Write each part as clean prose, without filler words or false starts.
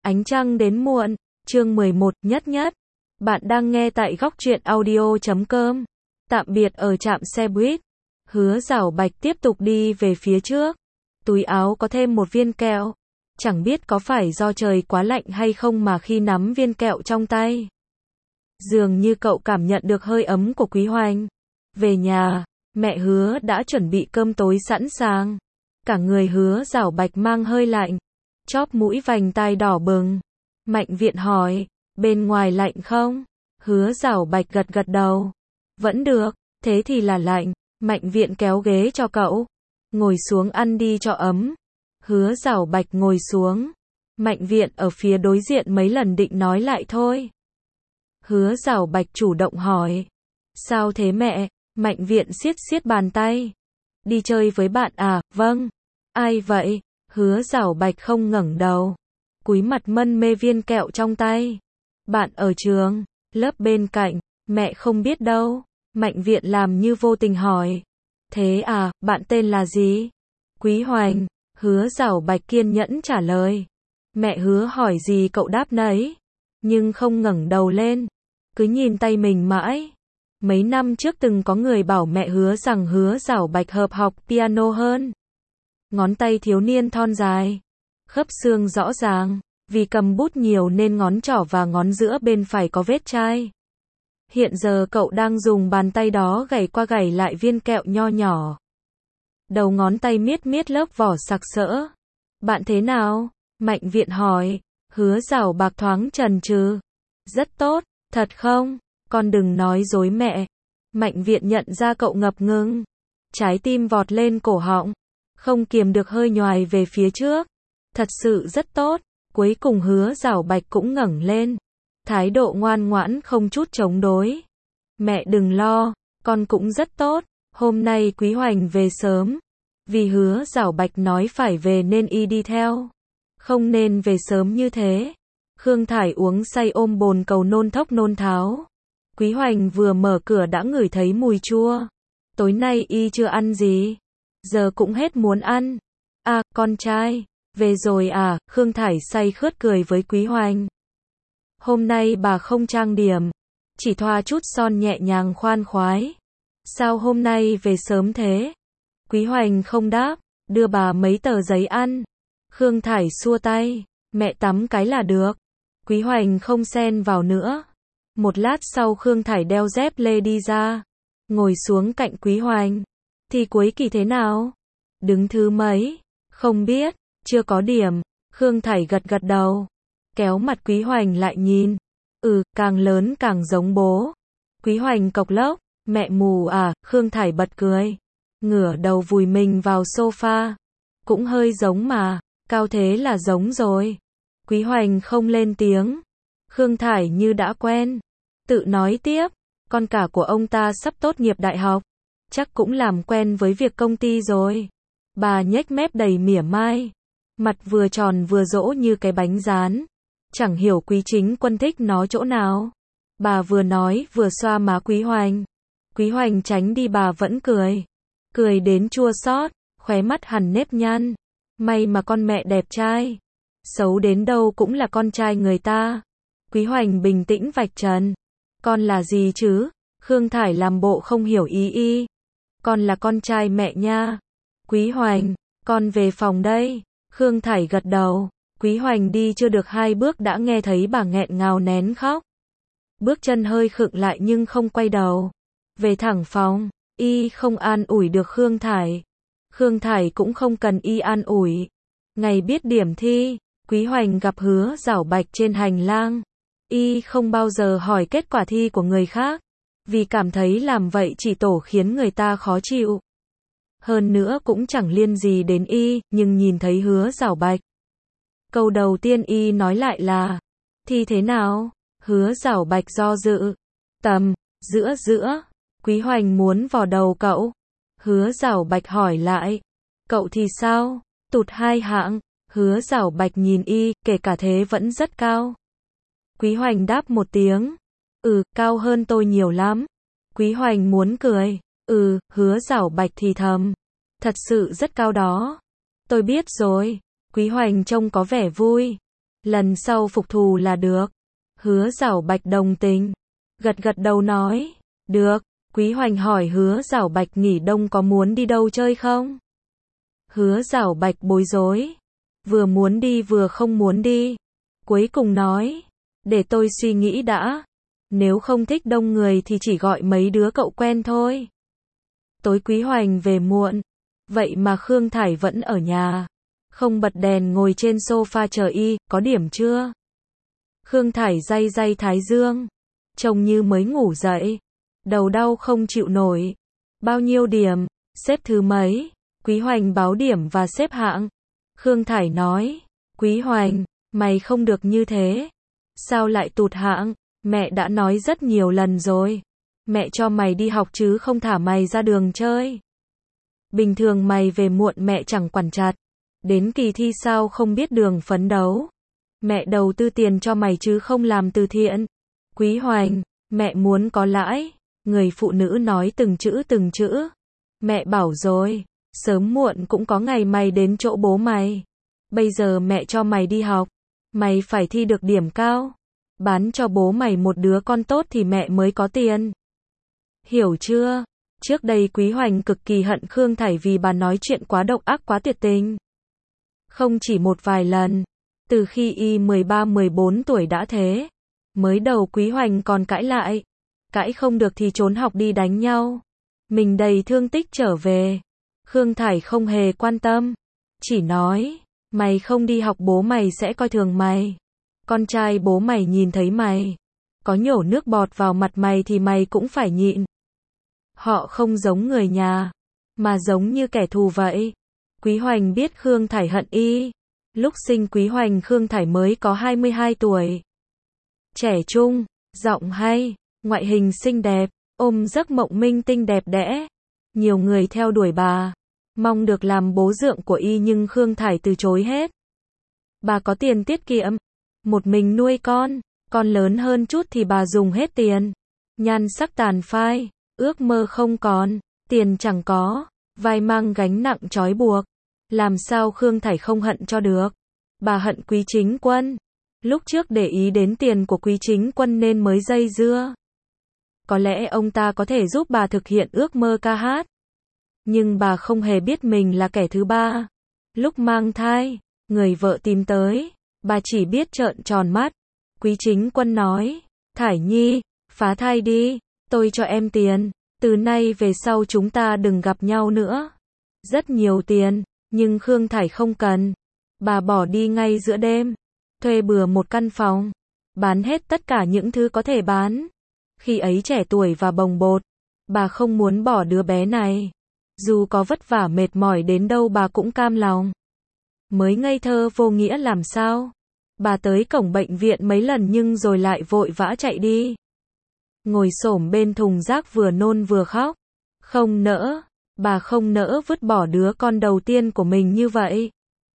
Ánh trăng đến muộn, chương 11, nhất nhất. Bạn đang nghe tại góc truyện audio.com. Tạm biệt ở trạm xe buýt. Hứa Giảo Bạch tiếp tục đi về phía trước. Túi áo có thêm một viên kẹo. Chẳng biết có phải do trời quá lạnh hay không mà khi nắm viên kẹo trong tay, dường như cậu cảm nhận được hơi ấm của Quý Hoành. Về nhà, mẹ Hứa đã chuẩn bị cơm tối sẵn sàng. Cả người Hứa Giảo Bạch mang hơi lạnh, chóp mũi vành tai đỏ bừng. Mạnh Viện hỏi, bên ngoài lạnh không? Hứa Giảo Bạch gật gật đầu. Vẫn được, thế thì là lạnh. Mạnh Viện kéo ghế cho cậu. Ngồi xuống ăn đi cho ấm. Hứa Giảo Bạch ngồi xuống. Mạnh Viện ở phía đối diện mấy lần định nói lại thôi. Hứa Giảo Bạch chủ động hỏi. Sao thế mẹ? Mạnh Viện siết siết bàn tay. Đi chơi với bạn à? Vâng. Ai vậy? Hứa Giảo Bạch không ngẩng đầu, cúi mặt mân mê viên kẹo trong tay. Bạn ở trường, lớp bên cạnh. Mẹ không biết đâu. Mạnh Viện làm như vô tình hỏi. Thế à, bạn tên là gì? Quý Hoành. Hứa Giảo Bạch kiên nhẫn trả lời. Mẹ Hứa hỏi gì cậu đáp nấy, nhưng không ngẩng đầu lên, cứ nhìn tay mình mãi. Mấy năm trước từng có người bảo mẹ Hứa rằng Hứa Giảo Bạch hợp học piano hơn. Ngón tay thiếu niên thon dài, khớp xương rõ ràng, vì cầm bút nhiều nên ngón trỏ và ngón giữa bên phải có vết chai. Hiện giờ cậu đang dùng bàn tay đó gảy qua gảy lại viên kẹo nho nhỏ. Đầu ngón tay miết miết lớp vỏ sặc sỡ. Bạn thế nào? Mạnh Viện hỏi. Hứa Giảo Bạch thoáng chần chừ. Rất tốt, thật không? Con đừng nói dối mẹ. Mạnh Viện nhận ra cậu ngập ngừng. Trái tim vọt lên cổ họng, không kiềm được hơi nhoài về phía trước. Thật sự rất tốt. Cuối cùng Hứa Giảo Bạch cũng ngẩng lên, thái độ ngoan ngoãn không chút chống đối. Mẹ đừng lo, con cũng rất tốt. Hôm nay Quý Hoành về sớm. Vì Hứa Giảo Bạch nói phải về nên y đi theo. Không nên về sớm như thế. Khương Thải uống say ôm bồn cầu nôn thốc nôn tháo. Quý Hoành vừa mở cửa đã ngửi thấy mùi chua. Tối nay y chưa ăn gì, giờ cũng hết muốn ăn. À, con trai, về rồi à? Khương Thải say khướt cười với Quý Hoành. Hôm nay bà không trang điểm, chỉ thoa chút son nhẹ nhàng khoan khoái. Sao hôm nay về sớm thế? Quý Hoành không đáp, đưa bà mấy tờ giấy ăn. Khương Thải xua tay, mẹ tắm cái là được. Quý Hoành không xen vào nữa. Một lát sau Khương Thải đeo dép lê đi ra, ngồi xuống cạnh Quý Hoành. Thì cuối kỳ thế nào? Đứng thứ mấy? Không biết, chưa có điểm. Khương Thải gật gật đầu, kéo mặt Quý Hoành lại nhìn. Càng lớn càng giống bố. Quý Hoành cộc lốc, mẹ mù à? Khương Thải bật cười, ngửa đầu vùi mình vào sofa. Cũng hơi giống mà, cao thế là giống rồi. Quý Hoành không lên tiếng. Khương Thải như đã quen, tự nói tiếp, con cả của ông ta sắp tốt nghiệp đại học, chắc cũng làm quen với việc công ty rồi. Bà nhếch mép đầy mỉa mai, mặt vừa tròn vừa dỗ như cái bánh rán. Chẳng hiểu Quý Chính Quân thích nó chỗ nào. Bà vừa nói vừa xoa má Quý Hoành. Quý Hoành tránh đi, bà vẫn cười, cười đến chua xót, khóe mắt hằn nếp nhăn. May mà con mẹ đẹp trai, xấu đến đâu cũng là con trai người ta. Quý Hoành bình tĩnh vạch trần. Con là gì chứ? Khương Thải làm bộ không hiểu ý y. Con là con trai mẹ nha. Quý Hoành, con về phòng đây. Khương Thải gật đầu. Quý Hoành đi chưa được 2 bước đã nghe thấy bà nghẹn ngào nén khóc. Bước chân hơi khựng lại nhưng không quay đầu, về thẳng phòng. Y không an ủi được Khương Thải. Khương Thải cũng không cần y an ủi. Ngày biết điểm thi, Quý Hoành gặp Hứa Giảo Bạch trên hành lang. Y không bao giờ hỏi kết quả thi của người khác, vì cảm thấy làm vậy chỉ tổ khiến người ta khó chịu. Hơn nữa cũng chẳng liên gì đến y, nhưng nhìn thấy Hứa Giảo Bạch, câu đầu tiên y nói lại là, thi thế nào? Hứa Giảo Bạch do dự, tầm, giữa. Quý Hoành muốn vò đầu cậu. Hứa Giảo Bạch hỏi lại, cậu thì sao? Tụt 2 hạng. Hứa Giảo Bạch nhìn y, kể cả thế vẫn rất cao. Quý Hoành đáp một tiếng, cao hơn tôi nhiều lắm. Quý Hoành muốn cười, Hứa Giảo Bạch thì thầm, thật sự rất cao đó. Tôi biết rồi. Quý Hoành trông có vẻ vui, lần sau phục thù là được. Hứa Giảo Bạch đồng tình, gật gật đầu nói, được. Quý Hoành hỏi Hứa Giảo Bạch nghỉ đông có muốn đi đâu chơi không? Hứa Giảo Bạch bối rối, vừa muốn đi vừa không muốn đi. Cuối cùng nói, để tôi suy nghĩ đã. Nếu không thích đông người thì chỉ gọi mấy đứa cậu quen thôi. Tối Quý Hoành về muộn, vậy mà Khương Thải vẫn ở nhà. Không bật đèn ngồi trên sofa chờ y, có điểm chưa? Khương Thải day day thái dương, trông như mới ngủ dậy. Đầu đau không chịu nổi. Bao nhiêu điểm? Xếp thứ mấy? Quý Hoành báo điểm và xếp hạng. Khương Thải nói, Quý Hoành, mày không được như thế. Sao lại tụt hạng? Mẹ đã nói rất nhiều lần rồi. Mẹ cho mày đi học chứ không thả mày ra đường chơi. Bình thường mày về muộn mẹ chẳng quản chặt. Đến kỳ thi sao không biết đường phấn đấu. Mẹ đầu tư tiền cho mày chứ không làm từ thiện. Quý Hoành, mẹ muốn có lãi. Người phụ nữ nói từng chữ từng chữ. Mẹ bảo rồi, sớm muộn cũng có ngày mày đến chỗ bố mày. Bây giờ mẹ cho mày đi học, mày phải thi được điểm cao. Bán cho bố mày một đứa con tốt thì mẹ mới có tiền. Hiểu chưa? Trước đây Quý Hoành cực kỳ hận Khương Thải vì bà nói chuyện quá độc ác quá tuyệt tình. Không chỉ một vài lần, từ khi y 13-14 tuổi đã thế. Mới đầu Quý Hoành còn cãi lại. Cãi không được thì trốn học đi đánh nhau. Mình đầy thương tích trở về. Khương Thải không hề quan tâm. Chỉ nói, mày không đi học bố mày sẽ coi thường mày. Con trai bố mày nhìn thấy mày có nhổ nước bọt vào mặt mày thì mày cũng phải nhịn. Họ không giống người nhà, mà giống như kẻ thù vậy. Quý Hoành biết Khương Thải hận y. Lúc sinh Quý Hoành Khương Thải mới có 22 tuổi. Trẻ trung, giọng hay, ngoại hình xinh đẹp, ôm giấc mộng minh tinh đẹp đẽ. Nhiều người theo đuổi bà, mong được làm bố dượng của y nhưng Khương Thải từ chối hết. Bà có tiền tiết kiệm, một mình nuôi con lớn hơn chút thì bà dùng hết tiền. Nhan sắc tàn phai, ước mơ không còn, tiền chẳng có, vai mang gánh nặng trói buộc. Làm sao Khương Thải không hận cho được? Bà hận Quý Chính Quân. Lúc trước để ý đến tiền của Quý Chính Quân nên mới dây dưa. Có lẽ ông ta có thể giúp bà thực hiện ước mơ ca hát. Nhưng bà không hề biết mình là kẻ thứ ba. Lúc mang thai, người vợ tìm tới, bà chỉ biết trợn tròn mắt. Quý Chính Quân nói, Thải Nhi, phá thai đi, tôi cho em tiền. Từ nay về sau chúng ta đừng gặp nhau nữa. Rất nhiều tiền, nhưng Khương Thải không cần. Bà bỏ đi ngay giữa đêm. Thuê bừa một căn phòng. Bán hết tất cả những thứ có thể bán. Khi ấy trẻ tuổi và bồng bột. Bà không muốn bỏ đứa bé này. Dù có vất vả mệt mỏi đến đâu bà cũng cam lòng. Mới ngây thơ vô nghĩa làm sao. Bà tới cổng bệnh viện mấy lần nhưng rồi lại vội vã chạy đi. Ngồi xổm bên thùng rác vừa nôn vừa khóc. Không nỡ. Bà không nỡ vứt bỏ đứa con đầu tiên của mình như vậy.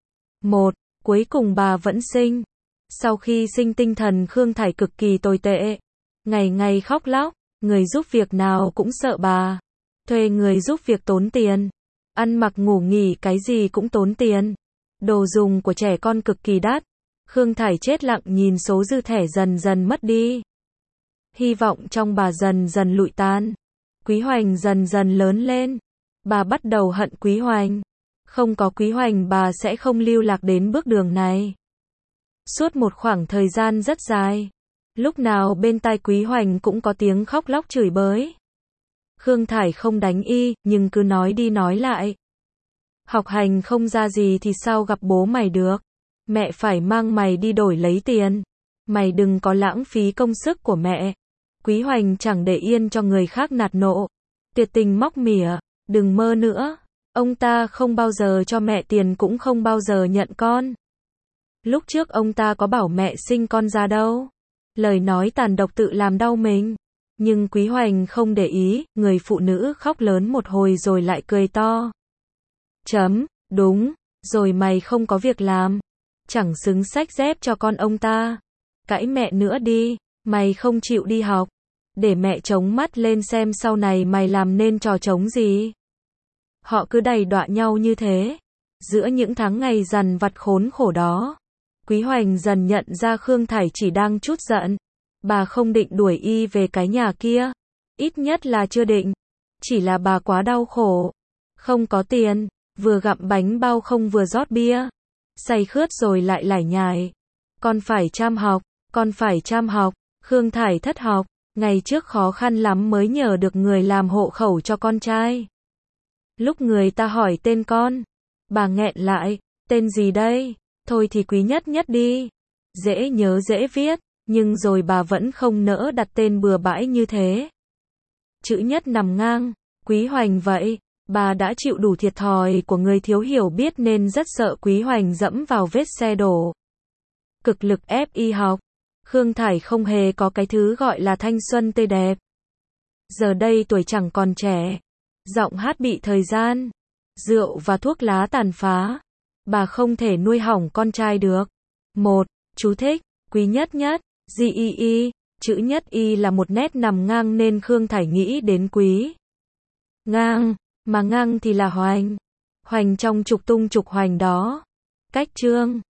Cuối cùng bà vẫn sinh. Sau khi sinh tinh thần Khương Thải cực kỳ tồi tệ. Ngày ngày khóc lóc, người giúp việc nào cũng sợ bà. Thuê người giúp việc tốn tiền. Ăn mặc ngủ nghỉ cái gì cũng tốn tiền. Đồ dùng của trẻ con cực kỳ đắt. Khương Thải chết lặng nhìn số dư thẻ dần dần mất đi. Hy vọng trong bà dần dần lụi tan. Quý Hoành dần dần lớn lên. Bà bắt đầu hận Quý Hoành. Không có Quý Hoành bà sẽ không lưu lạc đến bước đường này. Suốt một khoảng thời gian rất dài. Lúc nào bên tai Quý Hoành cũng có tiếng khóc lóc chửi bới. Khương Thải không đánh y, nhưng cứ nói đi nói lại. Học hành không ra gì thì sao gặp bố mày được. Mẹ phải mang mày đi đổi lấy tiền. Mày đừng có lãng phí công sức của mẹ. Quý Hoành chẳng để yên cho người khác nạt nộ. Tuyệt tình móc mỉa, đừng mơ nữa. Ông ta không bao giờ cho mẹ tiền cũng không bao giờ nhận con. Lúc trước ông ta có bảo mẹ sinh con ra đâu. Lời nói tàn độc tự làm đau mình. Nhưng Quý Hoành không để ý, người phụ nữ khóc lớn một hồi rồi lại cười to. Đúng, rồi mày không có việc làm. Chẳng xứng xách dép cho con ông ta. Cãi mẹ nữa đi, mày không chịu đi học. Để mẹ chống mắt lên xem sau này mày làm nên trò trống gì. Họ cứ đày đọa nhau như thế. Giữa những tháng ngày dằn vặt khốn khổ đó. Quý Hoành dần nhận ra Khương Thải chỉ đang chút giận. Bà không định đuổi y về cái nhà kia. Ít nhất là chưa định. Chỉ là bà quá đau khổ. Không có tiền, vừa gặm bánh bao không vừa rót bia. Say khướt rồi lại lải nhải. Con phải chăm học, con phải chăm học. Khương Thải thất học. Ngày trước khó khăn lắm mới nhờ được người làm hộ khẩu cho con trai. Lúc người ta hỏi tên con, bà nghẹn lại, tên gì đây? Thôi thì Quý Nhất Nhất đi. Dễ nhớ dễ viết, nhưng rồi bà vẫn không nỡ đặt tên bừa bãi như thế. Chữ Nhất nằm ngang, Quý Hoành vậy, bà đã chịu đủ thiệt thòi của người thiếu hiểu biết nên rất sợ Quý Hoành dẫm vào vết xe đổ. Cực lực ép y học. Khương Thải không hề có cái thứ gọi là thanh xuân tươi đẹp. Giờ đây tuổi chẳng còn trẻ. Giọng hát bị thời gian, rượu và thuốc lá tàn phá. Bà không thể nuôi hỏng con trai được. 1. Chú thích. Quý Nhất Nhất, G-E-E, chữ Nhất Y là một nét nằm ngang nên Khương Thải nghĩ đến Quý. Ngang, mà ngang thì là Hoành. Hoành trong trục tung trục hoành đó. Cách chương.